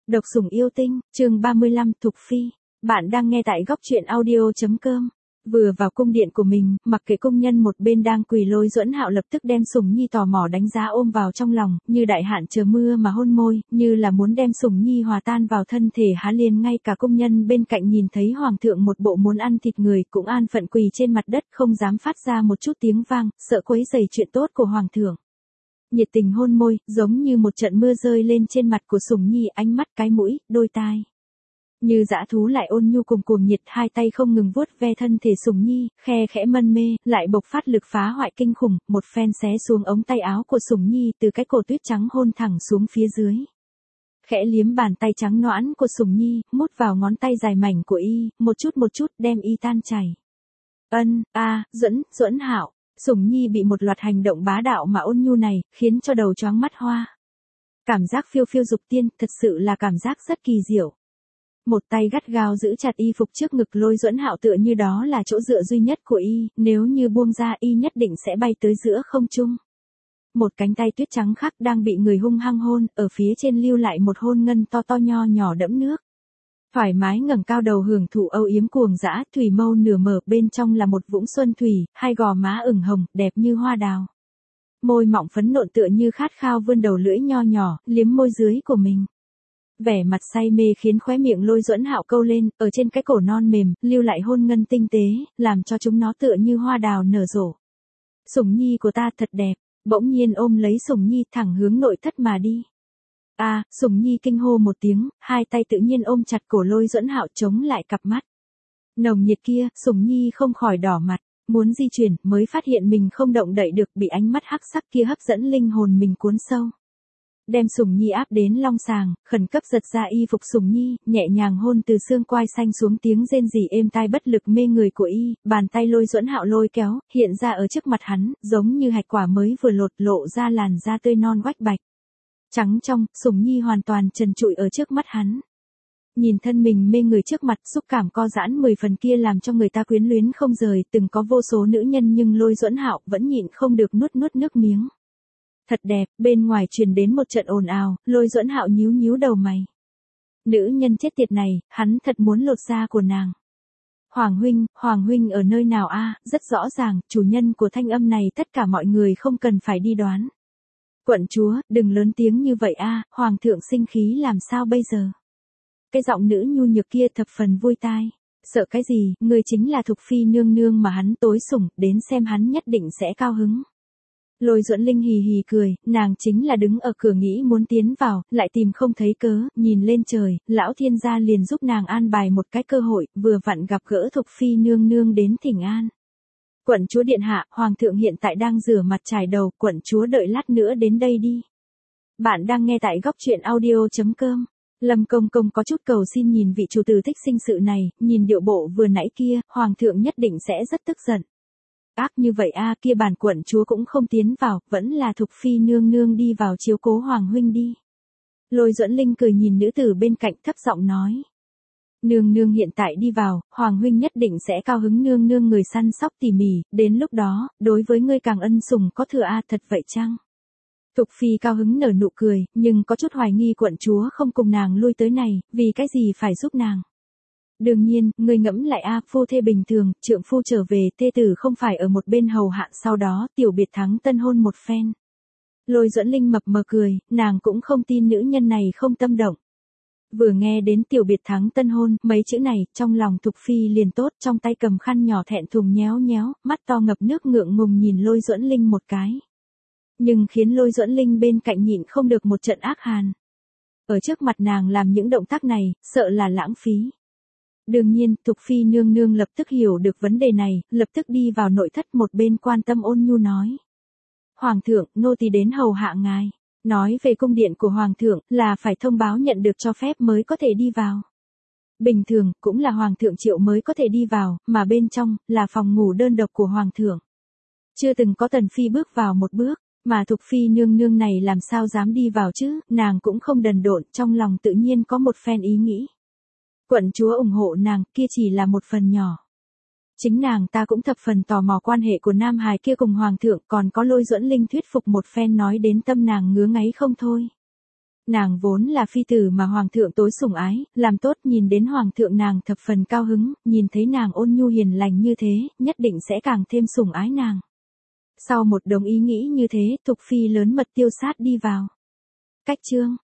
Độc sủng yêu tinh, chương 35, Thục Phi. Bạn đang nghe tại góc truyện audio.com. Vừa vào cung điện của mình, mặc kệ công nhân một bên đang quỳ Lôi Duẫn Hạo lập tức đem Sủng Nhi tò mò đánh giá ôm vào trong lòng, như đại hạn chờ mưa mà hôn môi, như là muốn đem Sủng Nhi hòa tan vào thân thể hắn. Liền ngay cả công nhân bên cạnh nhìn thấy hoàng thượng một bộ muốn ăn thịt người cũng an phận quỳ trên mặt đất không dám phát ra một chút tiếng vang, sợ quấy rầy chuyện tốt của hoàng thượng. Nhiệt tình hôn môi, giống như một trận mưa rơi lên trên mặt của Sủng Nhi, ánh mắt, cái mũi, đôi tai. Như dã thú lại ôn nhu cùng cuồng nhiệt, hai tay không ngừng vuốt ve thân thể Sủng Nhi, khe khẽ mân mê, lại bộc phát lực phá hoại kinh khủng, một phen xé xuống ống tay áo của Sủng Nhi, từ cái cổ tuyết trắng hôn thẳng xuống phía dưới. Khẽ liếm bàn tay trắng nõn của Sủng Nhi, mút vào ngón tay dài mảnh của y, một chút đem y tan chảy. Duẫn Hạo. Sủng Nhi bị một loạt hành động bá đạo mà ôn nhu này, khiến cho đầu choáng mắt hoa. Cảm giác phiêu phiêu dục tiên, thật sự là cảm giác rất kỳ diệu. Một tay gắt gao giữ chặt y phục trước ngực Lôi Duẫn Hạo, tựa như đó là chỗ dựa duy nhất của y, nếu như buông ra y nhất định sẽ bay tới giữa không trung. Một cánh tay tuyết trắng khác đang bị người hung hăng hôn, ở phía trên lưu lại một hôn ngân to to nho nhỏ đẫm nước. Thoải mái ngẩng cao đầu hưởng thụ âu yếm cuồng dã, thủy mâu nửa mở, bên trong là một vũng xuân thủy, hai gò má ửng hồng, đẹp như hoa đào. Môi mọng phấn nộn tựa như khát khao vươn đầu lưỡi nho nhỏ, liếm môi dưới của mình. Vẻ mặt say mê khiến khóe miệng Lôi Duẫn Hạo câu lên, ở trên cái cổ non mềm, lưu lại hôn ngân tinh tế, làm cho chúng nó tựa như hoa đào nở rộ. Sủng Nhi của ta thật đẹp, bỗng nhiên ôm lấy Sủng Nhi thẳng hướng nội thất mà đi. Sủng Nhi kinh hô một tiếng, hai tay tự nhiên ôm chặt cổ Lôi Duẫn Hạo chống lại cặp mắt. Nồng nhiệt kia, Sủng Nhi không khỏi đỏ mặt, muốn di chuyển, mới phát hiện mình không động đậy được, bị ánh mắt hắc sắc kia hấp dẫn linh hồn mình cuốn sâu. Đem Sủng Nhi áp đến long sàng, khẩn cấp giật ra y phục Sủng Nhi, nhẹ nhàng hôn từ xương quai xanh xuống, tiếng rên rỉ êm tai bất lực mê người của y, bàn tay Lôi Duẫn Hạo lôi kéo, hiện ra ở trước mặt hắn, giống như hạch quả mới vừa lột, lộ ra làn da tươi non oách bạch. Trắng trong, Sủng Nhi hoàn toàn trần trụi ở trước mắt hắn. Nhìn thân mình mê người trước mặt, xúc cảm co giãn 10 phần kia làm cho người ta quyến luyến không rời, từng có vô số nữ nhân nhưng Lôi Duẫn Hạo vẫn nhịn không được nuốt nước miếng. Thật đẹp, bên ngoài truyền đến một trận ồn ào, Lôi Duẫn Hạo nhíu đầu mày. Nữ nhân chết tiệt này, hắn thật muốn lột da của nàng. Hoàng huynh ở nơi nào rất rõ ràng, chủ nhân của thanh âm này tất cả mọi người không cần phải đi đoán. Quận chúa, đừng lớn tiếng như vậy hoàng thượng sinh khí làm sao bây giờ? Cái giọng nữ nhu nhược kia thập phần vui tai. Sợ cái gì, người chính là Thục Phi nương nương mà hắn tối sủng, đến xem hắn nhất định sẽ cao hứng. Lôi Duẫn Linh hì hì cười, nàng chính là đứng ở cửa nghĩ muốn tiến vào, lại tìm không thấy cớ, nhìn lên trời, lão thiên gia liền giúp nàng an bài một cái cơ hội, vừa vặn gặp gỡ Thục Phi nương nương đến thỉnh an. Quận chúa điện hạ, hoàng thượng hiện tại đang rửa mặt chải đầu, quận chúa đợi lát nữa đến đây đi. Bạn đang nghe tại góc truyện audio.com. Lâm Công Công có chút cầu xin nhìn vị chủ tử thích sinh sự này, nhìn điệu bộ vừa nãy kia, hoàng thượng nhất định sẽ rất tức giận. Ác như vậy kia bản quận chúa cũng không tiến vào, vẫn là Thục Phi nương nương đi vào chiếu cố hoàng huynh đi. Lôi Duẫn Linh cười nhìn nữ tử bên cạnh thấp giọng nói. Nương nương hiện tại đi vào, hoàng huynh nhất định sẽ cao hứng, nương nương người săn sóc tỉ mỉ, đến lúc đó, đối với ngươi càng ân sủng có thừa thật vậy chăng? Thục Phi cao hứng nở nụ cười, nhưng có chút hoài nghi quận chúa không cùng nàng lui tới này, vì cái gì phải giúp nàng. Đương nhiên, ngươi ngẫm lại phu thê bình thường, trượng phu trở về, thê tử không phải ở một bên hầu hạ, sau đó tiểu biệt thắng tân hôn một phen. Lôi Duẫn Linh mập mờ cười, nàng cũng không tin nữ nhân này không tâm động. Vừa nghe đến tiểu biệt thắng tân hôn, mấy chữ này, trong lòng Thục Phi liền tốt, trong tay cầm khăn nhỏ thẹn thùng nhéo, mắt to ngập nước ngượng ngùng nhìn Lôi Duẫn Linh một cái. Nhưng khiến Lôi Duẫn Linh bên cạnh nhịn không được một trận ác hàn. Ở trước mặt nàng làm những động tác này, sợ là lãng phí. Đương nhiên, Thục Phi nương nương lập tức hiểu được vấn đề này, lập tức đi vào nội thất, một bên quan tâm ôn nhu nói. Hoàng thượng, nô tỳ đến hầu hạ ngài. Nói về cung điện của hoàng thượng, là phải thông báo nhận được cho phép mới có thể đi vào. Bình thường, cũng là hoàng thượng triệu mới có thể đi vào, mà bên trong, là phòng ngủ đơn độc của hoàng thượng. Chưa từng có tần phi bước vào một bước, mà Thục Phi nương nương này làm sao dám đi vào chứ, nàng cũng không đần độn, trong lòng tự nhiên có một phen ý nghĩ. Quận chúa ủng hộ nàng, kia chỉ là một phần nhỏ. Chính nàng ta cũng thập phần tò mò quan hệ của nam hài kia cùng hoàng thượng, còn có Lôi Duẫn Linh thuyết phục một phen nói đến tâm nàng ngứa ngáy không thôi. Nàng vốn là phi tử mà hoàng thượng tối sủng ái, làm tốt nhìn đến hoàng thượng nàng thập phần cao hứng, nhìn thấy nàng ôn nhu hiền lành như thế, nhất định sẽ càng thêm sủng ái nàng. Sau một đống ý nghĩ như thế, Thục Phi lớn mật tiêu sát đi vào. Cách chương